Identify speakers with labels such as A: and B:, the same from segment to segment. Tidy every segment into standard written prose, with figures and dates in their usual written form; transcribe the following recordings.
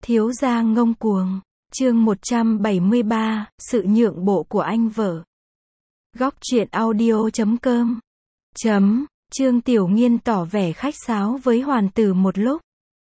A: Thiếu gia ngông cuồng. Chương 173, sự nhượng bộ của anh vợ. Góc truyện audio.com. Trương Tiểu Nghiên tỏ vẻ khách sáo với hoàn tử một lúc.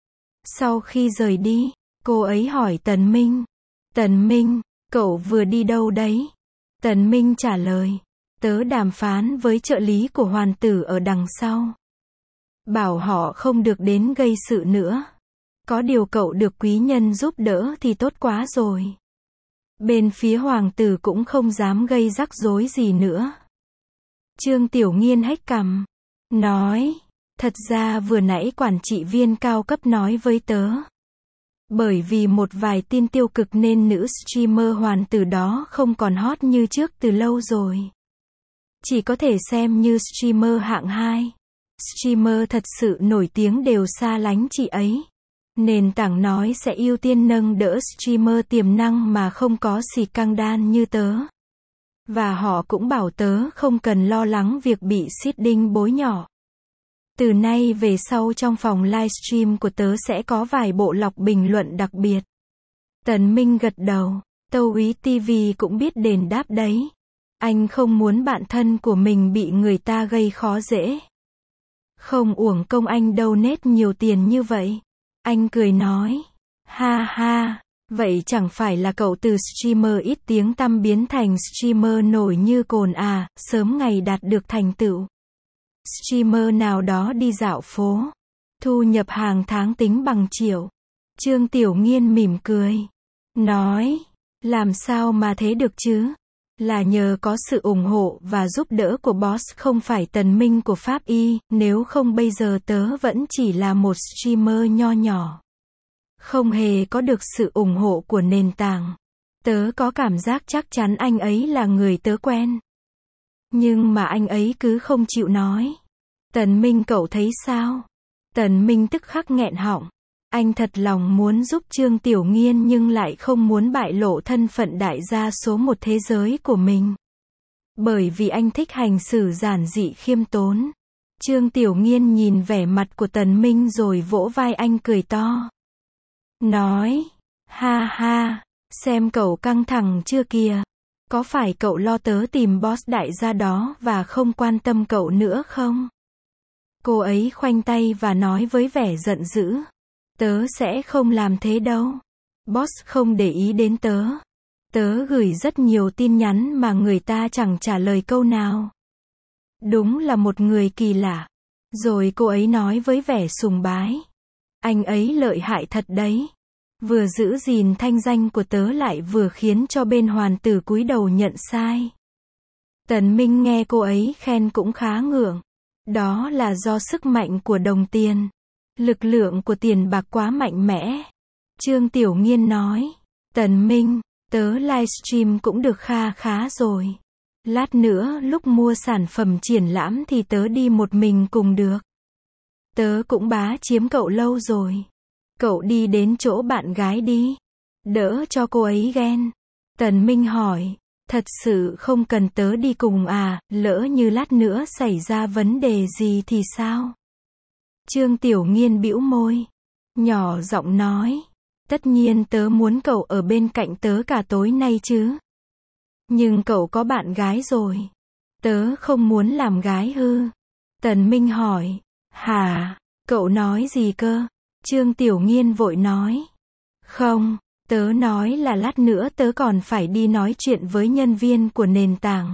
A: Sau khi rời đi, cô ấy hỏi Tần Minh. Tần Minh, cậu vừa đi đâu đấy? Tần Minh trả lời. Tớ đàm phán với trợ lý của hoàn tử ở đằng sau. Bảo họ không được đến gây sự nữa. Có điều cậu được quý nhân giúp đỡ thì tốt quá rồi. Bên phía hoàng tử cũng không dám gây rắc rối gì nữa. Trương Tiểu Nghiên hếch cằm, nói, thật ra vừa nãy quản trị viên cao cấp nói với tớ. Bởi vì một vài tin tiêu cực nên nữ streamer hoàn tử đó không còn hot như trước từ lâu rồi. Chỉ có thể xem như streamer hạng 2. Streamer thật sự nổi tiếng đều xa lánh chị ấy. Nền tảng nói sẽ ưu tiên nâng đỡ streamer tiềm năng mà không có xì căng đan như tớ. Và họ cũng bảo tớ không cần lo lắng việc bị seeding bối nhỏ. Từ nay về sau trong phòng livestream của tớ sẽ có vài bộ lọc bình luận đặc biệt. Tần Minh gật đầu, Tâu Úy TV cũng biết đền đáp đấy. Anh không muốn bạn thân của mình bị người ta gây khó dễ. Không uổng công anh donate nhiều tiền như vậy. Anh cười nói, ha ha, vậy chẳng phải là cậu từ streamer ít tiếng tăm biến thành streamer nổi như cồn à, sớm ngày đạt được thành tựu. Streamer nào đó đi dạo phố, thu nhập hàng tháng tính bằng triệu. Trương Tiểu Nghiên mỉm cười, nói, làm sao mà thế được chứ? Là nhờ có sự ủng hộ và giúp đỡ của boss không phải Tần Minh của Pháp Y, nếu không bây giờ tớ vẫn chỉ là một streamer nho nhỏ. Không hề có được sự ủng hộ của nền tảng. Tớ có cảm giác chắc chắn anh ấy là người tớ quen. Nhưng mà anh ấy cứ không chịu nói. Tần Minh cậu thấy sao? Tần Minh tức khắc nghẹn họng. Anh thật lòng muốn giúp Trương Tiểu Nghiên nhưng lại không muốn bại lộ thân phận đại gia số một thế giới của mình. Bởi vì anh thích hành xử giản dị khiêm tốn. Trương Tiểu Nghiên nhìn vẻ mặt của Tần Minh rồi vỗ vai anh cười to. Nói, ha ha, xem cậu căng thẳng chưa kìa. Có phải cậu lo tớ tìm boss đại gia đó và không quan tâm cậu nữa không? Cô ấy khoanh tay và nói với vẻ giận dữ. Tớ sẽ không làm thế đâu. Boss không để ý đến tớ. Tớ gửi rất nhiều tin nhắn mà người ta chẳng trả lời câu nào. Đúng là một người kỳ lạ. Rồi cô ấy nói với vẻ sùng bái. Anh ấy lợi hại thật đấy. Vừa giữ gìn thanh danh của tớ lại vừa khiến cho bên hoàn tử cúi đầu nhận sai. Tần Minh nghe cô ấy khen cũng khá ngượng. Đó là do sức mạnh của đồng tiền. Lực lượng của tiền bạc quá mạnh mẽ. Trương Tiểu Nghiên nói. Tần Minh, tớ livestream cũng được kha khá rồi. Lát nữa lúc mua sản phẩm triển lãm thì tớ đi một mình cùng được. Tớ cũng bá chiếm cậu lâu rồi. Cậu đi đến chỗ bạn gái đi. Đỡ cho cô ấy ghen. Tần Minh hỏi. Thật sự không cần tớ đi cùng à, lỡ như lát nữa xảy ra vấn đề gì thì sao? Trương Tiểu Nghiên bĩu môi. Nhỏ giọng nói. Tất nhiên tớ muốn cậu ở bên cạnh tớ cả tối nay chứ. Nhưng cậu có bạn gái rồi. Tớ không muốn làm gái hư. Tần Minh hỏi. Hả? Cậu nói gì cơ? Trương Tiểu Nghiên vội nói. Không, tớ nói là lát nữa tớ còn phải đi nói chuyện với nhân viên của nền tảng.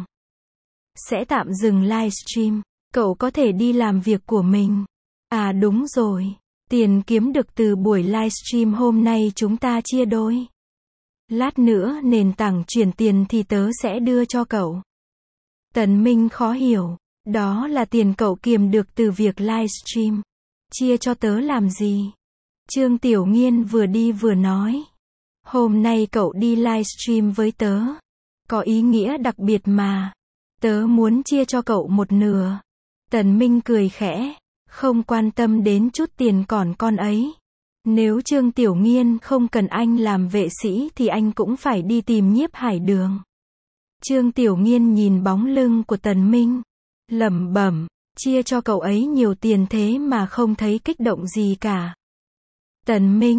A: Sẽ tạm dừng livestream. Cậu có thể đi làm việc của mình. À đúng rồi. Tiền kiếm được từ buổi livestream hôm nay chúng ta chia đôi. Lát nữa nền tảng chuyển tiền thì tớ sẽ đưa cho cậu. Tần Minh khó hiểu. Đó là tiền cậu kiếm được từ việc livestream. Chia cho tớ làm gì? Trương Tiểu Nghiên vừa đi vừa nói. Hôm nay cậu đi livestream với tớ. Có ý nghĩa đặc biệt mà. Tớ muốn chia cho cậu một nửa. Tần Minh cười khẽ. Không quan tâm đến chút tiền còn con ấy. Nếu Trương Tiểu Nghiên không cần anh làm vệ sĩ thì anh cũng phải đi tìm Nhiếp Hải Đường. Trương Tiểu Nghiên nhìn bóng lưng của Tần Minh. Lẩm bẩm. Chia cho cậu ấy nhiều tiền thế mà không thấy kích động gì cả. Tần Minh,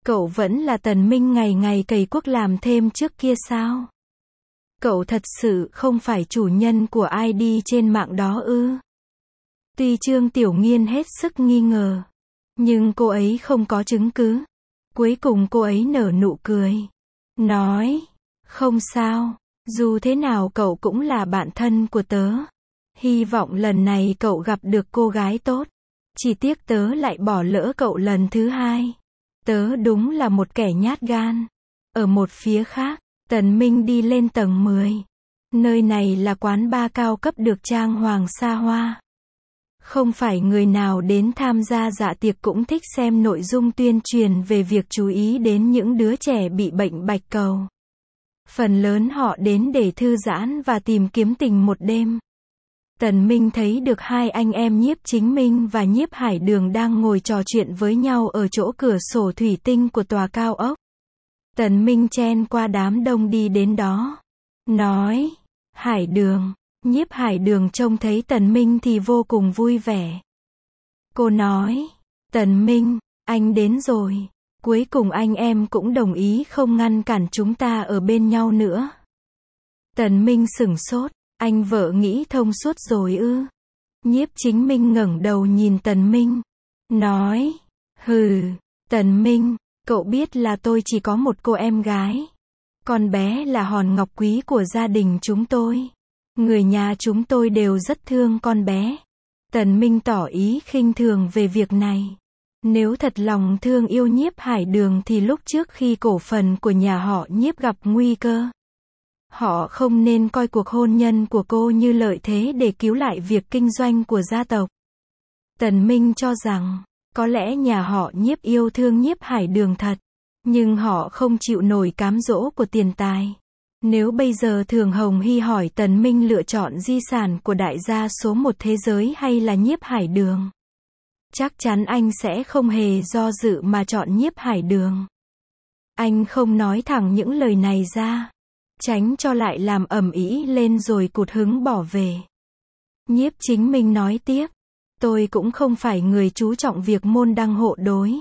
A: Cậu vẫn là Tần Minh ngày ngày cày cuốc làm thêm trước kia sao? Cậu thật sự không phải chủ nhân của ID trên mạng đó ư? Tuy Trương Tiểu Nghiên hết sức nghi ngờ, nhưng cô ấy không có chứng cứ. Cuối cùng cô ấy nở nụ cười, nói, không sao, dù thế nào cậu cũng là bạn thân của tớ. Hy vọng lần này cậu gặp được cô gái tốt. Chỉ tiếc tớ lại bỏ lỡ cậu lần thứ hai. Tớ đúng là một kẻ nhát gan. Ở một phía khác, Tần Minh đi lên tầng 10. Nơi này là quán bar cao cấp được trang hoàng xa hoa. Không phải người nào đến tham gia dạ tiệc cũng thích xem nội dung tuyên truyền về việc chú ý đến những đứa trẻ bị bệnh bạch cầu. Phần lớn họ đến để thư giãn và tìm kiếm tình một đêm. Tần Minh thấy được hai anh em Nhiếp Chính Minh và Nhiếp Hải Đường đang ngồi trò chuyện với nhau ở chỗ cửa sổ thủy tinh của tòa cao ốc. Tần Minh chen qua đám đông đi đến đó. Nói, Hải Đường. Nhiếp Hải Đường trông thấy Tần Minh thì vô cùng vui vẻ. Cô nói, Tần Minh, anh đến rồi. Cuối cùng anh em cũng đồng ý không ngăn cản chúng ta ở bên nhau nữa. Tần Minh sửng sốt, anh vợ nghĩ thông suốt rồi ư? Nhiếp Chính Minh ngẩng đầu nhìn Tần Minh. Nói, hừ, Tần Minh, cậu biết là tôi chỉ có một cô em gái. Con bé là hòn ngọc quý của gia đình chúng tôi. Người nhà chúng tôi đều rất thương con bé. Tần Minh tỏ ý khinh thường về việc này. Nếu thật lòng thương yêu Nhiếp Hải Đường thì lúc trước khi cổ phần của nhà họ Nhiếp gặp nguy cơ, họ không nên coi cuộc hôn nhân của cô như lợi thế để cứu lại việc kinh doanh của gia tộc. Tần Minh cho rằng, có lẽ nhà họ Nhiếp yêu thương Nhiếp Hải Đường thật, nhưng họ không chịu nổi cám dỗ của tiền tài. Nếu bây giờ Thường Hồng Hy hỏi Tần Minh lựa chọn di sản của đại gia số 1 thế giới hay là Nhiếp Hải Đường, chắc chắn anh sẽ không hề do dự mà chọn Nhiếp Hải Đường. Anh không nói thẳng những lời này ra, tránh cho lại làm ầm ĩ lên rồi cụt hứng bỏ về. Nhiếp Chính Minh nói tiếp, tôi cũng không phải người chú trọng việc môn đăng hộ đối.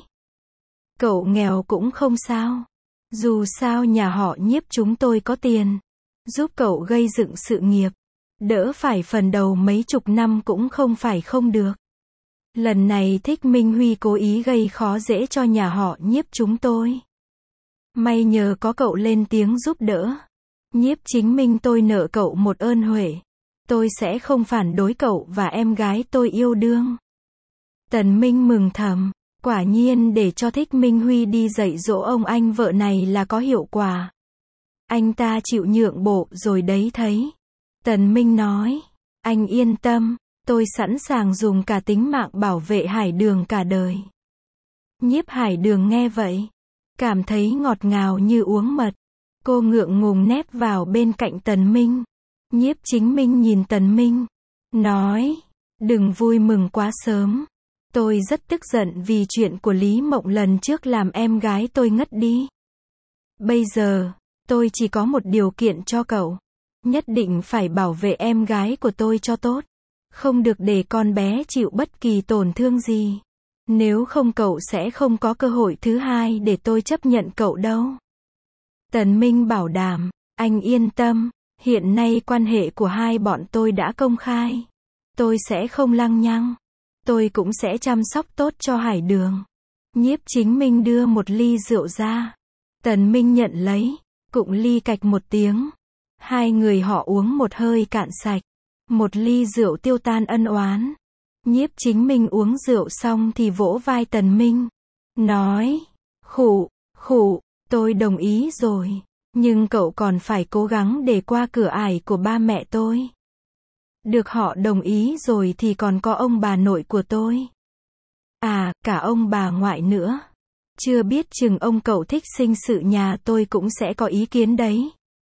A: Cậu nghèo cũng không sao. Dù sao nhà họ Nhiếp chúng tôi có tiền, giúp cậu gây dựng sự nghiệp, đỡ phải phần đầu mấy chục năm cũng không phải không được. Lần này Thích Minh Huy cố ý gây khó dễ cho nhà họ Nhiếp chúng tôi. May nhờ có cậu lên tiếng giúp đỡ. Nhiếp Chính Minh, tôi nợ cậu một ơn huệ. Tôi sẽ không phản đối cậu và em gái tôi yêu đương. Tần Minh mừng thầm. Quả nhiên để cho Thích Minh Huy đi dạy dỗ ông anh vợ này là có hiệu quả. Anh ta chịu nhượng bộ rồi đấy thấy. Tần Minh nói, anh yên tâm, tôi sẵn sàng dùng cả tính mạng bảo vệ Hải Đường cả đời. Nhiếp Hải Đường nghe vậy, cảm thấy ngọt ngào như uống mật. Cô ngượng ngùng nép vào bên cạnh Tần Minh. Nhiếp Chính Minh nhìn Tần Minh, nói, đừng vui mừng quá sớm. Tôi rất tức giận vì chuyện của Lý Mộng lần trước làm em gái tôi ngất đi. Bây giờ, tôi chỉ có một điều kiện cho cậu. Nhất định phải bảo vệ em gái của tôi cho tốt. Không được để con bé chịu bất kỳ tổn thương gì. Nếu không cậu sẽ không có cơ hội thứ hai để tôi chấp nhận cậu đâu. Tần Minh bảo đảm, anh yên tâm, hiện nay quan hệ của hai bọn tôi đã công khai. Tôi sẽ không lăng nhăng. Tôi cũng sẽ chăm sóc tốt cho Hải Đường. Nhiếp Chính Minh đưa một ly rượu ra. Tần Minh nhận lấy, cụng ly cạch một tiếng. Hai người họ uống một hơi cạn sạch. Một ly rượu tiêu tan ân oán. Nhiếp Chính Minh uống rượu xong thì vỗ vai Tần Minh. Nói, khụ, tôi đồng ý rồi. Nhưng cậu còn phải cố gắng để qua cửa ải của ba mẹ tôi. Được họ đồng ý rồi thì còn có ông bà nội của tôi. À, cả ông bà ngoại nữa. Chưa biết chừng ông cậu thích sinh sự nhà tôi cũng sẽ có ý kiến đấy.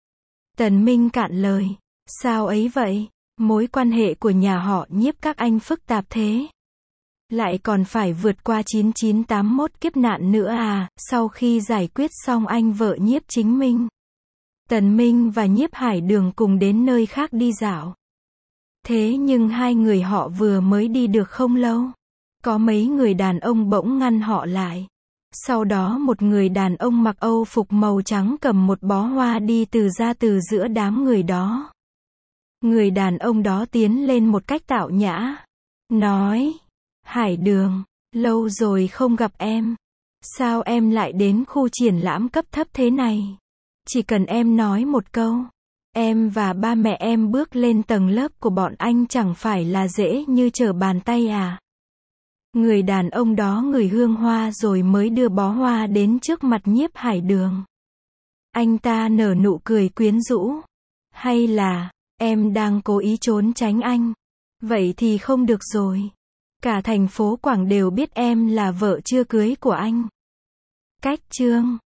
A: Tần Minh cạn lời. Sao ấy vậy? Mối quan hệ của nhà họ Nhiếp các anh phức tạp thế. Lại còn phải vượt qua 9981 kiếp nạn nữa à, sau khi giải quyết xong anh vợ Nhiếp Chính Minh. Tần Minh và Nhiếp Hải Đường cùng đến nơi khác đi dạo. Thế nhưng hai người họ vừa mới đi được không lâu, có mấy người đàn ông bỗng ngăn họ lại. Sau đó một người đàn ông mặc Âu phục màu trắng cầm một bó hoa đi ra từ giữa đám người đó. Người đàn ông đó tiến lên một cách tao nhã. Nói, Hải Đường, lâu rồi không gặp em. Sao em lại đến khu triển lãm cấp thấp thế này? Chỉ cần em nói một câu, em và ba mẹ em bước lên tầng lớp của bọn anh chẳng phải là dễ như trở bàn tay à? Người đàn ông đó ngửi hương hoa rồi mới đưa bó hoa đến trước mặt Nhiếp Hải Đường. Anh ta nở nụ cười quyến rũ. Hay là, em đang cố ý trốn tránh anh? Vậy thì không được rồi. Cả thành phố Quảng đều biết em là vợ chưa cưới của anh. Cách chương